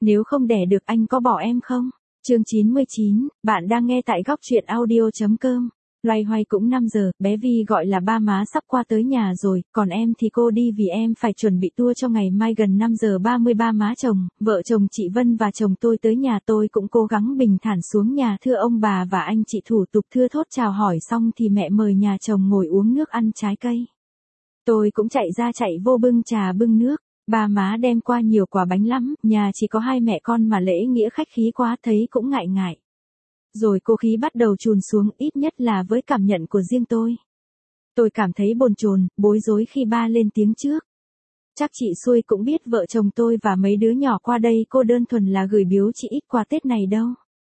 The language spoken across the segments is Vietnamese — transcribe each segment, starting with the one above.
Nếu không đẻ được anh có bỏ em không? Chương 99, bạn đang nghe tại góc truyện audio.com. Loay hoay cũng 5 giờ, bé Vi gọi là ba má sắp qua tới nhà rồi, còn em thì cô đi vì em phải chuẩn bị tour cho ngày mai gần 5 giờ 30 ba má chồng, vợ chồng chị Vân và chồng tôi tới nhà tôi cũng cố gắng bình thản xuống nhà thưa ông bà và anh chị thủ tục thưa thốt chào hỏi xong thì mẹ mời nhà chồng ngồi uống nước ăn trái cây. Tôi cũng chạy ra chạy vô bưng trà bưng nước. Ba má đem qua nhiều quà bánh lắm, nhà chỉ có hai mẹ con mà lễ nghĩa khách khí quá thấy cũng ngại ngại. Rồi cô khí bắt đầu trùn xuống, ít nhất là với cảm nhận của riêng tôi. Tôi cảm thấy bồn chồn, bối rối khi ba lên tiếng trước. Chắc chị Xui cũng biết vợ chồng tôi và mấy đứa nhỏ qua đây cô đơn thuần là gửi biếu chị ít quà Tết này đâu.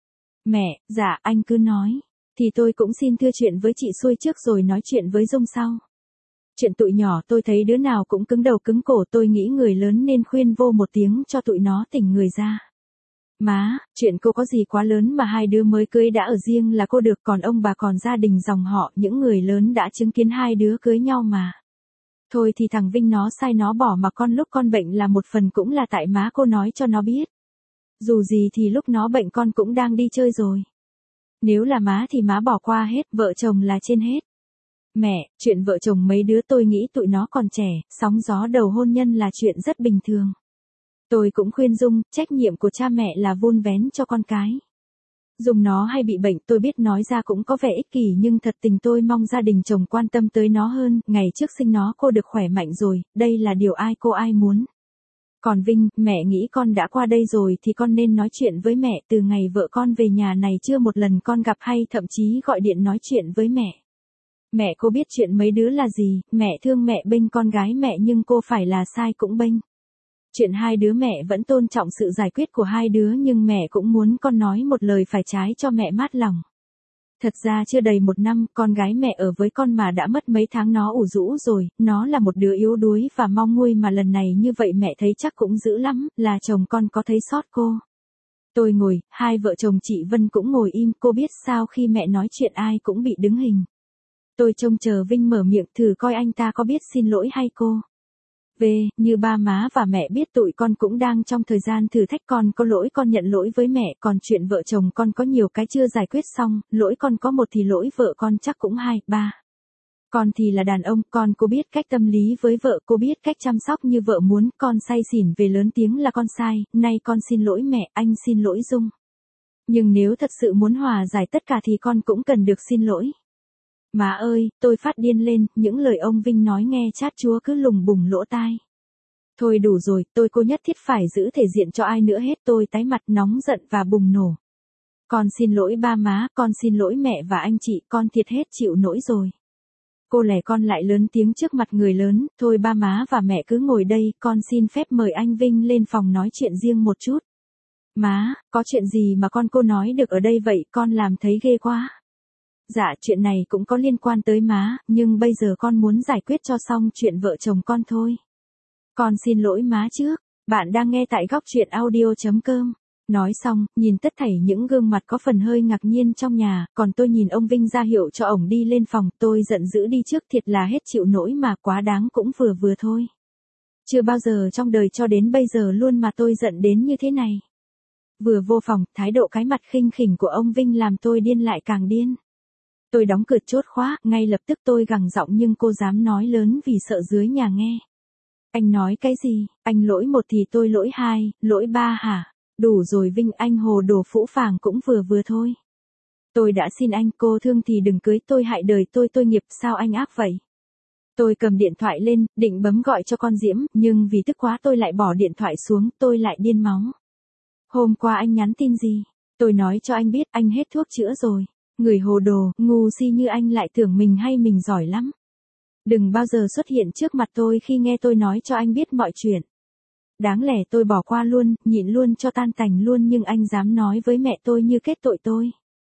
Mẹ, dạ anh cứ nói. Thì tôi cũng xin thưa chuyện với chị Xui trước rồi nói chuyện với Dung sau. Chuyện tụi nhỏ tôi thấy đứa nào cũng cứng đầu cứng cổ, tôi nghĩ người lớn nên khuyên vô một tiếng cho tụi nó tỉnh người ra. Má, chuyện cô có gì quá lớn mà hai đứa mới cưới đã ở riêng là cô được, còn ông bà còn gia đình dòng họ, những người lớn đã chứng kiến hai đứa cưới nhau mà. Thôi thì thằng Vinh nó sai nó bỏ mà con lúc con bệnh là một phần cũng là tại má cô nói cho nó biết. Dù gì thì lúc nó bệnh con cũng đang đi chơi rồi. Nếu là má thì má bỏ qua hết, vợ chồng là trên hết. Mẹ, chuyện vợ chồng mấy đứa tôi nghĩ tụi nó còn trẻ, sóng gió đầu hôn nhân là chuyện rất bình thường. Tôi cũng khuyên Dung, trách nhiệm của cha mẹ là vun vén cho con cái. Dung nó hay bị bệnh, tôi biết nói ra cũng có vẻ ích kỷ nhưng thật tình tôi mong gia đình chồng quan tâm tới nó hơn, ngày trước sinh nó cô được khỏe mạnh rồi, đây là điều ai cô ai muốn. Còn Vinh, mẹ nghĩ con đã qua đây rồi thì con nên nói chuyện với mẹ, từ ngày vợ con về nhà này chưa một lần con gặp hay thậm chí gọi điện nói chuyện với mẹ. Mẹ cô biết chuyện mấy đứa là gì, mẹ thương mẹ bênh con gái mẹ nhưng cô phải là sai cũng bênh. Chuyện hai đứa mẹ vẫn tôn trọng sự giải quyết của hai đứa nhưng mẹ cũng muốn con nói một lời phải trái cho mẹ mát lòng. Thật ra chưa đầy một năm, con gái mẹ ở với con mà đã mất mấy tháng nó ủ rũ rồi, nó là một đứa yếu đuối và mau nguôi mà lần này như vậy mẹ thấy chắc cũng dữ lắm, là chồng con có thấy sót cô. Tôi ngồi, hai vợ chồng chị Vân cũng ngồi im, cô biết sao khi mẹ nói chuyện ai cũng bị đứng hình. Tôi trông chờ Vinh mở miệng thử coi anh ta có biết xin lỗi hay cô. Như ba má và mẹ biết tụi con cũng đang trong thời gian thử thách, con có lỗi con nhận lỗi với mẹ, còn chuyện vợ chồng con có nhiều cái chưa giải quyết xong, lỗi con có một thì lỗi vợ con chắc cũng 2, 3. Con thì là đàn ông, con cô biết cách tâm lý với vợ, cô biết cách chăm sóc như vợ muốn, con say xỉn về lớn tiếng là con sai, nay con xin lỗi mẹ, anh xin lỗi Dung. Nhưng nếu thật sự muốn hòa giải tất cả thì con cũng cần được xin lỗi. Má ơi, tôi phát điên lên, những lời ông Vinh nói nghe chát chúa cứ lùng bùng lỗ tai. Thôi đủ rồi, cô nhất thiết phải giữ thể diện cho ai nữa hết, tôi tái mặt nóng giận và bùng nổ. Con xin lỗi ba má, con xin lỗi mẹ và anh chị, con thiệt hết chịu nổi rồi. Cô lẻ con lại lớn tiếng trước mặt người lớn, thôi ba má và mẹ cứ ngồi đây, con xin phép mời anh Vinh lên phòng nói chuyện riêng một chút. Má, có chuyện gì mà cô nói được ở đây vậy, con làm thấy ghê quá. Dạ chuyện này cũng có liên quan tới má, nhưng bây giờ con muốn giải quyết cho xong chuyện vợ chồng con thôi. Con xin lỗi má trước, bạn đang nghe tại góc truyện audio.com. Nói xong, nhìn tất thảy những gương mặt có phần hơi ngạc nhiên trong nhà, còn tôi nhìn ông Vinh ra hiệu cho ổng đi lên phòng, tôi giận dữ đi trước, thiệt là hết chịu nổi mà, quá đáng cũng vừa vừa thôi. Chưa bao giờ trong đời cho đến bây giờ luôn mà tôi giận đến như thế này. Vừa vô phòng, thái độ cái mặt khinh khỉnh của ông Vinh làm tôi điên lại càng điên. Tôi đóng cửa chốt khóa, ngay lập tức tôi gằn giọng nhưng cô dám nói lớn vì sợ dưới nhà nghe. Anh nói cái gì, anh lỗi 1 thì tôi lỗi 2, lỗi 3 hả? Đủ rồi Vinh, anh hồ đồ phũ phàng cũng vừa vừa thôi. Tôi đã xin anh, cô thương thì đừng cưới tôi, hại đời tôi nghiệp, sao anh ác vậy? Tôi cầm điện thoại lên, định bấm gọi cho con Diễm, nhưng vì tức quá tôi lại bỏ điện thoại xuống, tôi lại điên máu. Hôm qua anh nhắn tin gì? Tôi nói cho anh biết anh hết thuốc chữa rồi. Người hồ đồ, ngu si như anh lại tưởng mình hay mình giỏi lắm. Đừng bao giờ xuất hiện trước mặt tôi khi nghe tôi nói cho anh biết mọi chuyện. Đáng lẽ tôi bỏ qua luôn, nhịn luôn cho tan tành luôn nhưng anh dám nói với mẹ tôi như kết tội tôi.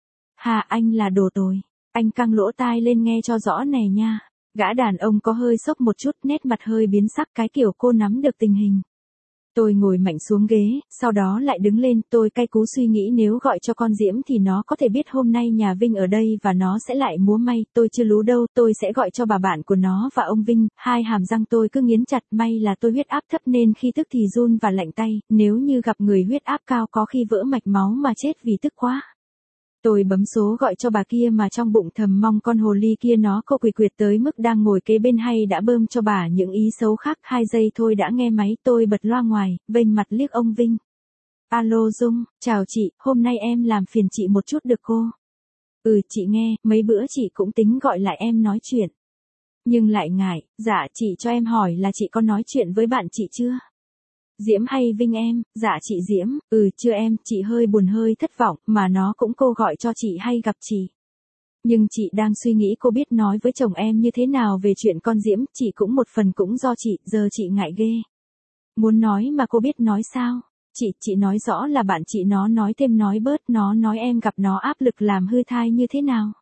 Hà, anh là đồ tồi. Anh căng lỗ tai lên nghe cho rõ này nha. Gã đàn ông có hơi sốc một chút, nét mặt hơi biến sắc, cái kiểu cô nắm được tình hình. Tôi ngồi mạnh xuống ghế, sau đó lại đứng lên, tôi cay cú suy nghĩ nếu gọi cho con Diễm thì nó có thể biết hôm nay nhà Vinh ở đây và nó sẽ lại múa may, tôi chưa lú đâu, tôi sẽ gọi cho bà bạn của nó và ông Vinh, hai hàm răng tôi cứ nghiến chặt, may là tôi huyết áp thấp nên khi tức thì run và lạnh tay, nếu như gặp người huyết áp cao có khi vỡ mạch máu mà chết vì tức quá. Tôi bấm số gọi cho bà kia mà trong bụng thầm mong con hồ ly kia nó có quỷ quyệt tới mức đang ngồi kế bên hay đã bơm cho bà những ý xấu khác. 2 giây thôi đã nghe máy, tôi bật loa ngoài, vênh mặt liếc ông Vinh. Alo Dung, chào chị, hôm nay em làm phiền chị một chút được cô? Chị nghe, mấy bữa chị cũng tính gọi lại em nói chuyện. Nhưng lại ngại, dạ chị cho em hỏi là chị có nói chuyện với bạn chị chưa? Diễm hay Vinh em, dạ chị Diễm, chưa em, chị hơi buồn hơi thất vọng, mà nó cũng cô gọi cho chị hay gặp chị. Nhưng chị đang suy nghĩ cô biết nói với chồng em như thế nào về chuyện con Diễm, chị cũng một phần cũng do chị, giờ chị ngại ghê. Muốn nói mà cô biết nói sao? Chị nói rõ là bạn chị nó nói thêm nói bớt, nó nói em gặp nó áp lực làm hư thai như thế nào?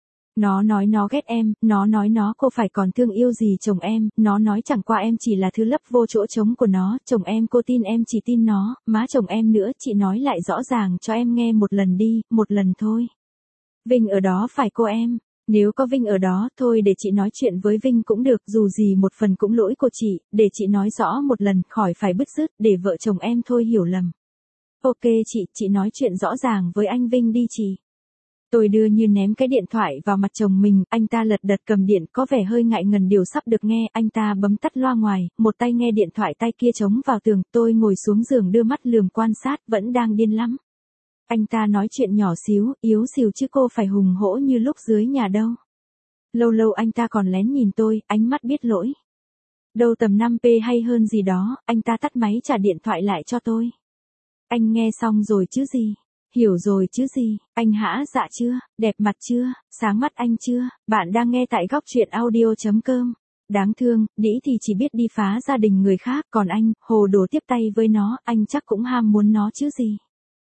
Nó nói nó ghét em, nó nói nó cô phải còn thương yêu gì chồng em, nó nói chẳng qua em chỉ là thứ lấp vô chỗ trống của nó, chồng em cô tin em chỉ tin nó, má chồng em nữa, chị nói lại rõ ràng cho em nghe một lần đi, một lần thôi. Vinh ở đó phải cô em, nếu có Vinh ở đó, thôi để chị nói chuyện với Vinh cũng được, dù gì một phần cũng lỗi của chị, để chị nói rõ một lần, khỏi phải bứt rứt, để vợ chồng em thôi hiểu lầm. Ok chị nói chuyện rõ ràng với anh Vinh đi chị. Tôi đưa như ném cái điện thoại vào mặt chồng mình, anh ta lật đật cầm điện, có vẻ hơi ngại ngần điều sắp được nghe, anh ta bấm tắt loa ngoài, một tay nghe điện thoại tay kia chống vào tường, tôi ngồi xuống giường đưa mắt lườm quan sát, vẫn đang điên lắm. Anh ta nói chuyện nhỏ xíu, yếu xìu chứ cô phải hùng hổ như lúc dưới nhà đâu. Lâu lâu anh ta còn lén nhìn tôi, ánh mắt biết lỗi. Đâu tầm 5p hay hơn gì đó, anh ta tắt máy trả điện thoại lại cho tôi. Anh nghe xong rồi chứ gì? Hiểu rồi chứ gì, anh hả dạ chưa, đẹp mặt chưa, sáng mắt anh chưa, bạn đang nghe tại góc truyện audio.com. Đáng thương, đĩ thì chỉ biết đi phá gia đình người khác, còn anh, hồ đồ tiếp tay với nó, anh chắc cũng ham muốn nó chứ gì.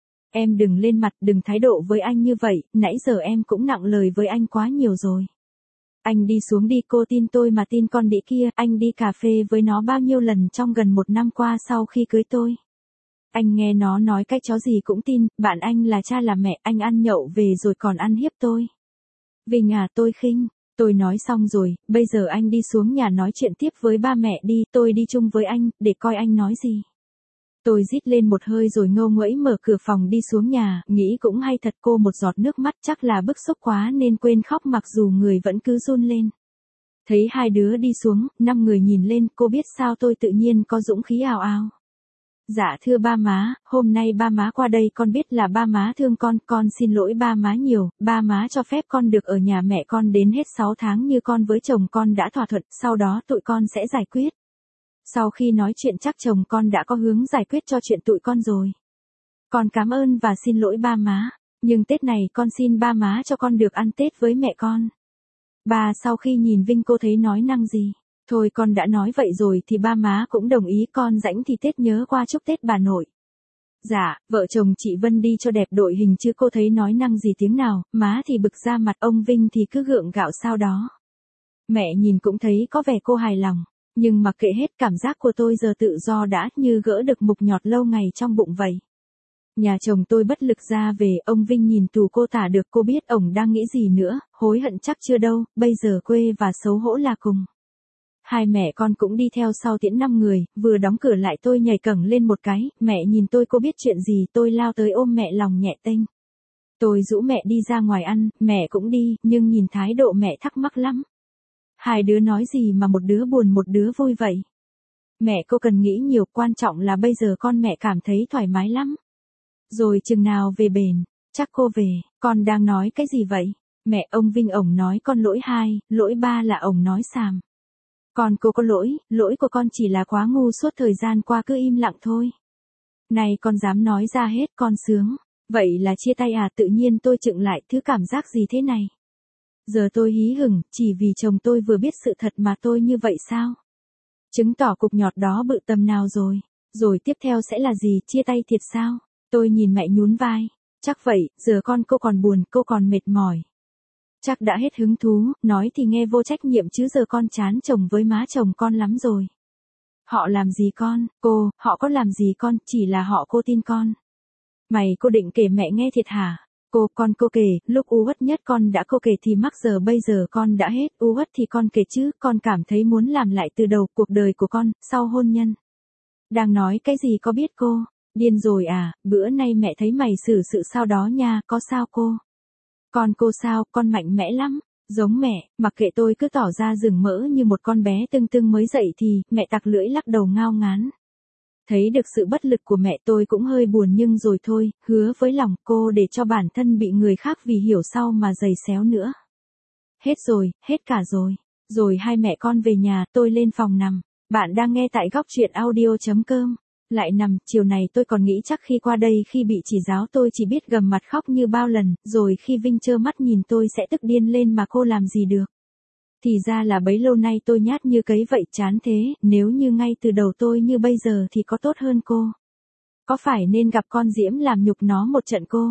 Em đừng lên mặt, đừng thái độ với anh như vậy, nãy giờ em cũng nặng lời với anh quá nhiều rồi. Anh đi xuống đi, cô tin tôi mà tin con đĩ kia, anh đi cà phê với nó bao nhiêu lần trong gần 1 năm qua sau khi cưới tôi. Anh nghe nó nói cái chó gì cũng tin, bạn anh là cha là mẹ, anh ăn nhậu về rồi còn ăn hiếp tôi. Vinh à tôi khinh, tôi nói xong rồi, bây giờ anh đi xuống nhà nói chuyện tiếp với ba mẹ đi, tôi đi chung với anh, để coi anh nói gì. Tôi rít lên một hơi rồi ngâu nguẫy mở cửa phòng đi xuống nhà, nghĩ cũng hay thật, cô một giọt nước mắt chắc là bức xúc quá nên quên khóc mặc dù người vẫn cứ run lên. Thấy hai đứa đi xuống, 5 người nhìn lên, cô biết sao tôi tự nhiên có dũng khí ào ào. Dạ thưa ba má, hôm nay ba má qua đây con biết là ba má thương con xin lỗi ba má nhiều, ba má cho phép con được ở nhà mẹ con đến hết 6 tháng như con với chồng con đã thỏa thuận, sau đó tụi con sẽ giải quyết. Sau khi nói chuyện chắc chồng con đã có hướng giải quyết cho chuyện tụi con rồi. Con cảm ơn và xin lỗi ba má, nhưng Tết này con xin ba má cho con được ăn Tết với mẹ con. Bà sau khi nhìn Vinh cô thấy nói năng gì. Thôi con đã nói vậy rồi thì ba má cũng đồng ý, con rảnh thì Tết nhớ qua chúc Tết bà nội. Dạ, vợ chồng chị Vân đi cho đẹp đội hình chứ cô thấy nói năng gì tiếng nào, má thì bực ra mặt, ông Vinh thì cứ gượng gạo sao đó. Mẹ nhìn cũng thấy có vẻ cô hài lòng, nhưng mặc kệ hết, cảm giác của tôi giờ tự do đã như gỡ được mục nhọt lâu ngày trong bụng vậy. Nhà chồng tôi bất lực ra về, ông Vinh nhìn tù cô tả được, cô biết ổng đang nghĩ gì nữa, hối hận chắc chưa đâu, bây giờ quê và xấu hổ là cùng. Hai mẹ con cũng đi theo sau tiễn 5 người, vừa đóng cửa lại tôi nhảy cẳng lên một cái, mẹ nhìn tôi cô biết chuyện gì, tôi lao tới ôm mẹ lòng nhẹ tênh. Tôi rủ mẹ đi ra ngoài ăn, mẹ cũng đi, nhưng nhìn thái độ mẹ thắc mắc lắm. Hai đứa nói gì mà một đứa buồn một đứa vui vậy? Mẹ cô cần nghĩ nhiều, quan trọng là bây giờ con mẹ cảm thấy thoải mái lắm. Rồi chừng nào về bền, chắc cô về, con đang nói cái gì vậy? Mẹ, ông Vinh ổng nói con lỗi 2, lỗi 3 là ổng nói xàm. Còn cô có lỗi của con chỉ là quá ngu suốt thời gian qua cứ im lặng thôi. Này con dám nói ra hết, con sướng. Vậy là chia tay à? Tự nhiên tôi chựng lại, thứ cảm giác gì thế này? Giờ tôi hí hửng, chỉ vì chồng tôi vừa biết sự thật mà tôi như vậy sao? Chứng tỏ cục nhọt đó bự tầm nào rồi? Rồi tiếp theo sẽ là gì, chia tay thiệt sao? Tôi nhìn mẹ nhún vai. Chắc vậy, giờ cô còn buồn, cô còn mệt mỏi. Chắc đã hết hứng thú, nói thì nghe vô trách nhiệm chứ giờ con chán chồng với má chồng con lắm rồi. Họ làm gì con, cô, họ có làm gì con, chỉ là họ cô tin con. Mày cô định kể mẹ nghe thiệt hả? Cô kể, lúc u uất nhất con đã cô kể thì mắc giờ bây giờ con đã hết u uất thì con kể chứ, con cảm thấy muốn làm lại từ đầu cuộc đời của con, sau hôn nhân. Đang nói cái gì có biết cô? Điên rồi à, bữa nay mẹ thấy mày xử sự sao đó nha, có sao cô? Cô sao, con mạnh mẽ lắm. Giống mẹ, mặc kệ tôi cứ tỏ ra rừng mỡ như một con bé tưng tưng mới dậy thì, mẹ tặc lưỡi lắc đầu ngao ngán. Thấy được sự bất lực của mẹ tôi cũng hơi buồn nhưng rồi thôi, hứa với lòng cô để cho bản thân bị người khác vì hiểu sau mà giày xéo nữa. Hết rồi, hết cả rồi. Rồi hai mẹ con về nhà, tôi lên phòng nằm. Bạn đang nghe tại góc truyện audio.com. Lại nằm, chiều này tôi còn nghĩ chắc khi qua đây khi bị chỉ giáo tôi chỉ biết gầm mặt khóc như bao lần, rồi khi Vinh trơ mắt nhìn tôi sẽ tức điên lên mà cô làm gì được. Thì ra là bấy lâu nay tôi nhát như cấy vậy chán thế, nếu như ngay từ đầu tôi như bây giờ thì có tốt hơn cô. Có phải nên gặp con Diễm làm nhục nó một trận cô?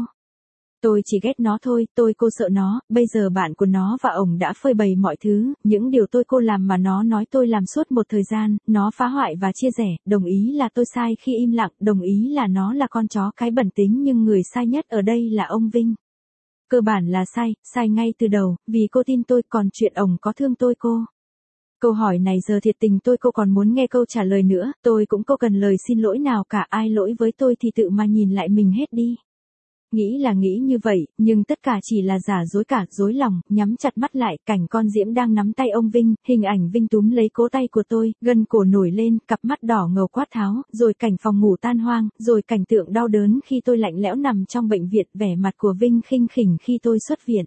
Tôi chỉ ghét nó thôi, cô sợ nó, bây giờ bạn của nó và ổng đã phơi bày mọi thứ, những điều cô làm mà nó nói tôi làm suốt một thời gian, nó phá hoại và chia rẽ, đồng ý là tôi sai khi im lặng, đồng ý là nó là con chó cái bẩn tính nhưng người sai nhất ở đây là ông Vinh. Cơ bản là sai ngay từ đầu, vì cô tin tôi còn chuyện ổng có thương tôi cô. Câu hỏi này giờ thiệt tình cô còn muốn nghe câu trả lời nữa, tôi cũng không cần lời xin lỗi nào cả, ai lỗi với tôi thì tự mà nhìn lại mình hết đi. Nghĩ là nghĩ như vậy, nhưng tất cả chỉ là giả dối cả, dối lòng, nhắm chặt mắt lại, cảnh con Diễm đang nắm tay ông Vinh, hình ảnh Vinh túm lấy cố tay của tôi, gân cổ nổi lên, cặp mắt đỏ ngầu quát tháo, rồi cảnh phòng ngủ tan hoang, rồi cảnh tượng đau đớn khi tôi lạnh lẽo nằm trong bệnh viện, vẻ mặt của Vinh khinh khỉnh khi tôi xuất viện.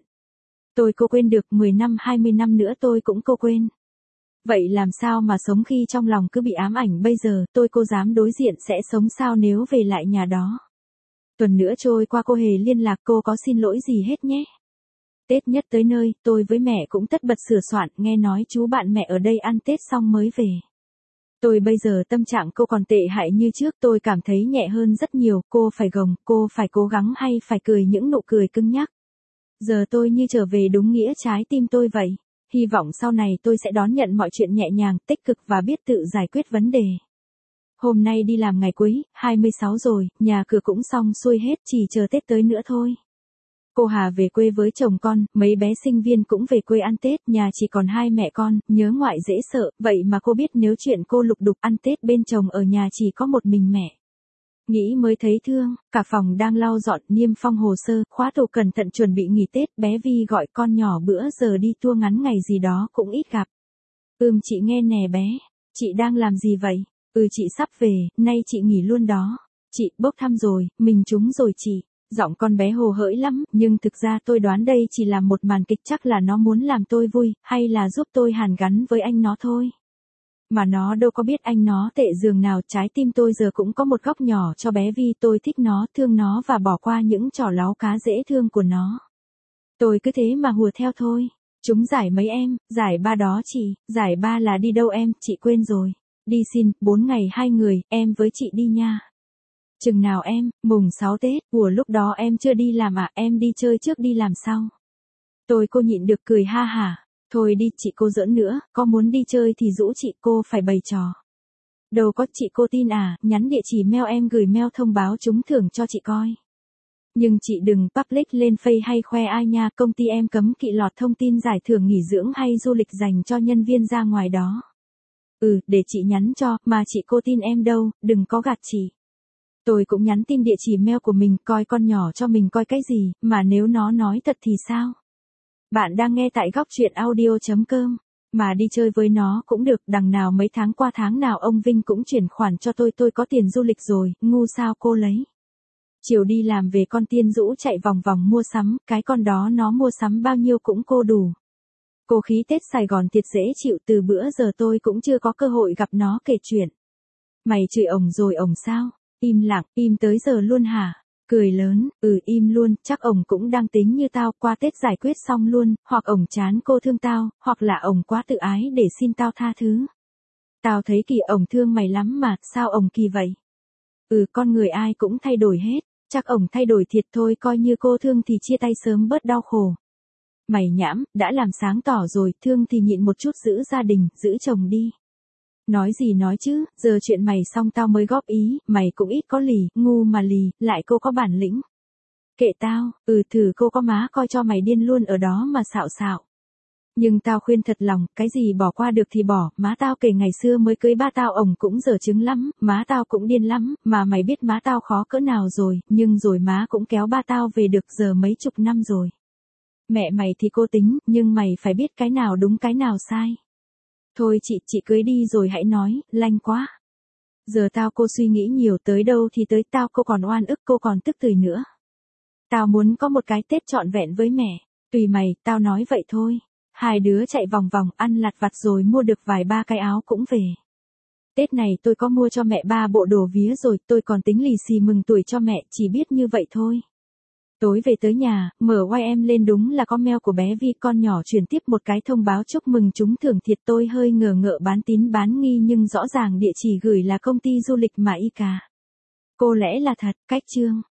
Cô quên được 10 năm 20 năm nữa tôi cũng quên. Vậy làm sao mà sống khi trong lòng cứ bị ám ảnh bây giờ, cô dám đối diện sẽ sống sao nếu về lại nhà đó. Tuần nữa trôi qua cô hề liên lạc, cô có xin lỗi gì hết nhé. Tết nhất tới nơi, tôi với mẹ cũng tất bật sửa soạn, nghe nói chú bạn mẹ ở đây ăn Tết xong mới về. Bây giờ tâm trạng cô còn tệ hại như trước, tôi cảm thấy nhẹ hơn rất nhiều, cô phải gồng, cô phải cố gắng hay phải cười những nụ cười cứng nhắc. Giờ tôi như trở về đúng nghĩa trái tim tôi vậy. Hy vọng sau này tôi sẽ đón nhận mọi chuyện nhẹ nhàng, tích cực và biết tự giải quyết vấn đề. Hôm nay đi làm ngày cuối, 26 rồi, nhà cửa cũng xong xuôi hết, chỉ chờ Tết tới nữa thôi. Cô Hà về quê với chồng con, mấy bé sinh viên cũng về quê ăn Tết, nhà chỉ còn hai mẹ con, nhớ ngoại dễ sợ, vậy mà cô biết nếu chuyện cô lục đục ăn Tết bên chồng ở nhà chỉ có một mình mẹ. Nghĩ mới thấy thương, cả phòng đang lau dọn, niêm phong hồ sơ, khóa tủ cẩn thận chuẩn bị nghỉ Tết, bé Vi gọi con nhỏ bữa giờ đi tour ngắn ngày gì đó cũng ít gặp. Chị nghe nè bé, chị đang làm gì vậy? Chị sắp về, nay chị nghỉ luôn đó. Chị, bốc thăm rồi, mình trúng rồi chị. Giọng con bé hồ hởi lắm, nhưng thực ra tôi đoán đây chỉ là một màn kịch, chắc là nó muốn làm tôi vui, hay là giúp tôi hàn gắn với anh nó thôi. Mà nó đâu có biết anh nó tệ giường nào, trái tim tôi giờ cũng có một góc nhỏ cho bé Vi, tôi thích nó, thương nó và bỏ qua những trò láu cá dễ thương của nó. Tôi cứ thế mà hùa theo thôi. Trúng giải mấy em? Giải 3 đó chị. Giải 3 là đi đâu em? Chị quên rồi. Đi xin, 4 ngày 2 người, em với chị đi nha. Chừng nào em? Mùng 6 Tết, lúc đó em chưa đi làm à, em đi chơi trước đi làm sau. Cô nhịn được cười ha hả. Thôi đi chị, cô giỡn nữa, có muốn đi chơi thì rủ chị, cô phải bày trò. Đâu có, chị cô tin à, nhắn địa chỉ mail em gửi mail thông báo trúng thưởng cho chị coi. Nhưng chị đừng public lên Face hay khoe ai nha, công ty em cấm kỵ lọt thông tin giải thưởng nghỉ dưỡng hay du lịch dành cho nhân viên ra ngoài đó. Để chị nhắn cho, mà chị cô tin em đâu, đừng có gạt chị. Tôi cũng nhắn tin địa chỉ mail của mình, coi con nhỏ cho mình coi cái gì, mà nếu nó nói thật thì sao? Bạn đang nghe tại góc truyện audio.com. Mà đi chơi với nó cũng được, đằng nào mấy tháng qua tháng nào ông Vinh cũng chuyển khoản cho tôi có tiền du lịch rồi, ngu sao cô lấy. Chiều đi làm về con Tiên Dũ chạy vòng vòng mua sắm, cái con đó nó mua sắm bao nhiêu cũng cô đủ. Cô khí Tết Sài Gòn thiệt dễ chịu, từ bữa giờ tôi cũng chưa có cơ hội gặp nó kể chuyện. Mày chửi ổng rồi ổng sao? Im lặng, im tới giờ luôn hả? Cười lớn, im luôn, chắc ổng cũng đang tính như tao, qua Tết giải quyết xong luôn, hoặc ổng chán cô thương tao, hoặc là ổng quá tự ái để xin tao tha thứ. Tao thấy kỳ ổng thương mày lắm mà, sao ổng kỳ vậy? Con người ai cũng thay đổi hết, chắc ổng thay đổi thiệt thôi, coi như cô thương thì chia tay sớm bớt đau khổ. Mày nhãm, đã làm sáng tỏ rồi, thương thì nhịn một chút, giữ gia đình, giữ chồng đi. Nói gì nói chứ, giờ chuyện mày xong tao mới góp ý, mày cũng ít có lì, ngu mà lì, lại cô có bản lĩnh. Kệ tao, thử cô có má coi cho mày điên luôn ở đó mà xạo xạo. Nhưng tao khuyên thật lòng, cái gì bỏ qua được thì bỏ, má tao kể ngày xưa mới cưới ba tao ổng cũng dở chứng lắm, má tao cũng điên lắm, mà mày biết má tao khó cỡ nào rồi, nhưng rồi má cũng kéo ba tao về được giờ mấy chục năm rồi. Mẹ mày thì cô tính, nhưng mày phải biết cái nào đúng cái nào sai. Thôi chị cưới đi rồi hãy nói, lanh quá. Giờ tao cô suy nghĩ nhiều tới đâu thì tới tao cô còn oan ức cô còn tức tưởi nữa. Tao muốn có một cái Tết trọn vẹn với mẹ, tùy mày, tao nói vậy thôi. Hai đứa chạy vòng vòng ăn lặt vặt rồi mua được vài ba cái áo cũng về. Tết này tôi có mua cho mẹ 3 bộ đồ vía rồi, tôi còn tính lì xì mừng tuổi cho mẹ, chỉ biết như vậy thôi. Tối về tới nhà, mở YM lên đúng là có mail của bé Vi con nhỏ truyền tiếp một cái thông báo chúc mừng trúng thưởng thiệt, tôi hơi ngờ ngợ bán tín bán nghi nhưng rõ ràng địa chỉ gửi là công ty du lịch mà y cà. Cô lẽ là thật, cách chương.